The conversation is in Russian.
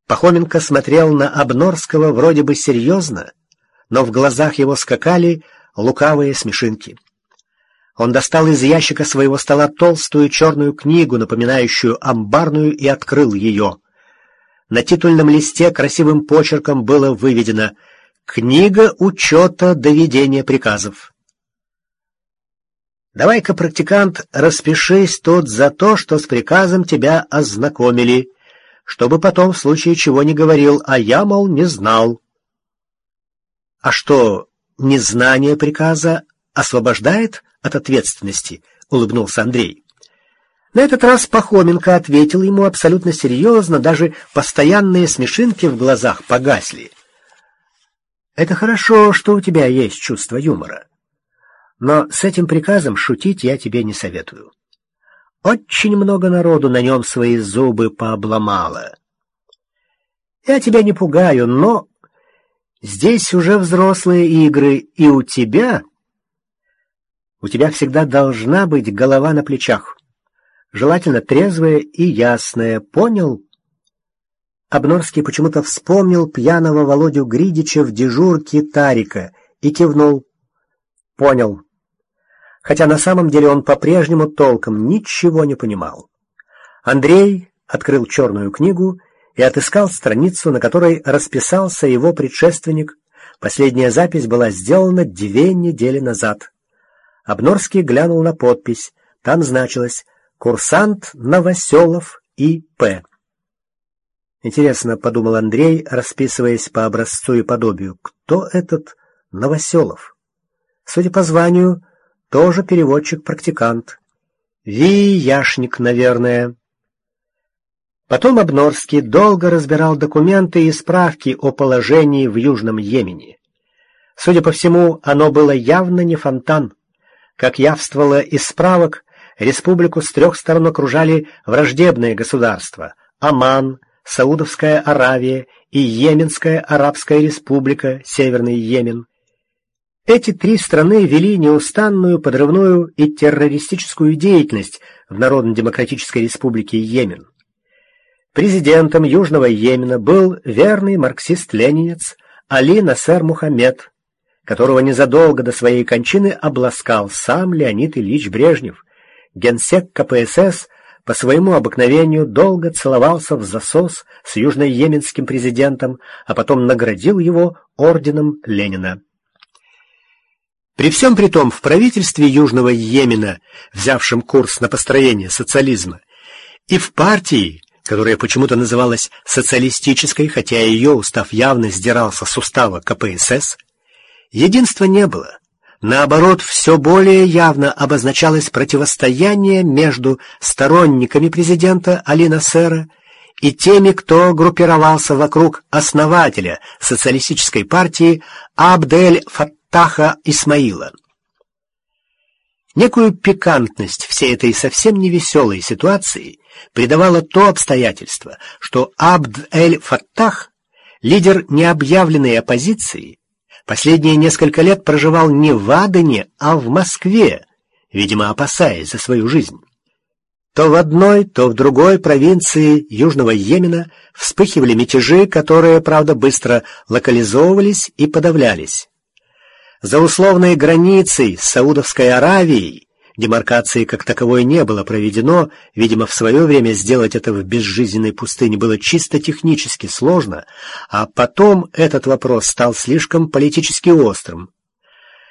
Пахоменко смотрел на Обнорского вроде бы серьезно, но в глазах его скакали лукавые смешинки. Он достал из ящика своего стола толстую черную книгу, напоминающую амбарную, и открыл ее. На титульном листе красивым почерком было выведено «Книга учета доведения приказов». «Давай-ка, практикант, распишись тут за то, что с приказом тебя ознакомили, чтобы потом в случае чего не говорил, а я, мол, не знал». «А что, незнание приказа освобождает от ответственности?» — улыбнулся Андрей. На этот раз Пахоменко ответил ему абсолютно серьезно, даже постоянные смешинки в глазах погасли. «Это хорошо, что у тебя есть чувство юмора. Но с этим приказом шутить я тебе не советую. Очень много народу на нем свои зубы пообломало. Я тебя не пугаю, но здесь уже взрослые игры, и у тебя всегда должна быть голова на плечах. Желательно трезвая и ясная, понял?» Обнорский почему-то вспомнил пьяного Володю Гридича в дежурке Тарика и кивнул. «Понял». Хотя на самом деле он по-прежнему толком ничего не понимал. Андрей открыл черную книгу и отыскал страницу, на которой расписался его предшественник. Последняя запись была сделана 2 недели назад. Обнорский глянул на подпись. Там значилось «Курсант Новоселов И.П.». «Интересно», — подумал Андрей, расписываясь по образцу и подобию, кто этот Новоселов? Судя по званию, тоже переводчик-практикант. Вияшник, наверное. Потом Обнорский долго разбирал документы и справки о положении в Южном Йемене. Судя по всему, оно было явно не фонтан. Как явствовало из справок, республику с 3 сторон окружали враждебные государства — Оман, Саудовская Аравия и Йеменская Арабская Республика, Северный Йемен. Эти 3 страны вели неустанную подрывную и террористическую деятельность в Народно-демократической Республике Йемен. Президентом Южного Йемена был верный марксист-ленинец Али Насер Мухаммед, которого незадолго до своей кончины обласкал сам Леонид Ильич Брежнев. Генсек КПСС по своему обыкновению долго целовался в засос с южнойеменским президентом, а потом наградил его орденом Ленина. При всем при том, в правительстве Южного Йемена, взявшем курс на построение социализма, и в партии, которая почему-то называлась социалистической, хотя ее устав явно сдирался с устава КПСС, единства не было. Наоборот, все более явно обозначалось противостояние между сторонниками президента Али Насера и теми, кто группировался вокруг основателя социалистической партии Абд-эль-Фаттаха Исмаила. Некую пикантность всей этой совсем невеселой ситуации придавало то обстоятельство, что Абд-эль-Фаттах, лидер необъявленной оппозиции, последние несколько лет проживал не в Адене, а в Москве, видимо, опасаясь за свою жизнь. То в одной, то в другой провинции Южного Йемена вспыхивали мятежи, которые, правда, быстро локализовывались и подавлялись. За условной границей с Саудовской Аравией демаркации как таковой не было проведено, видимо, в свое время сделать это в безжизненной пустыне было чисто технически сложно, а потом этот вопрос стал слишком политически острым.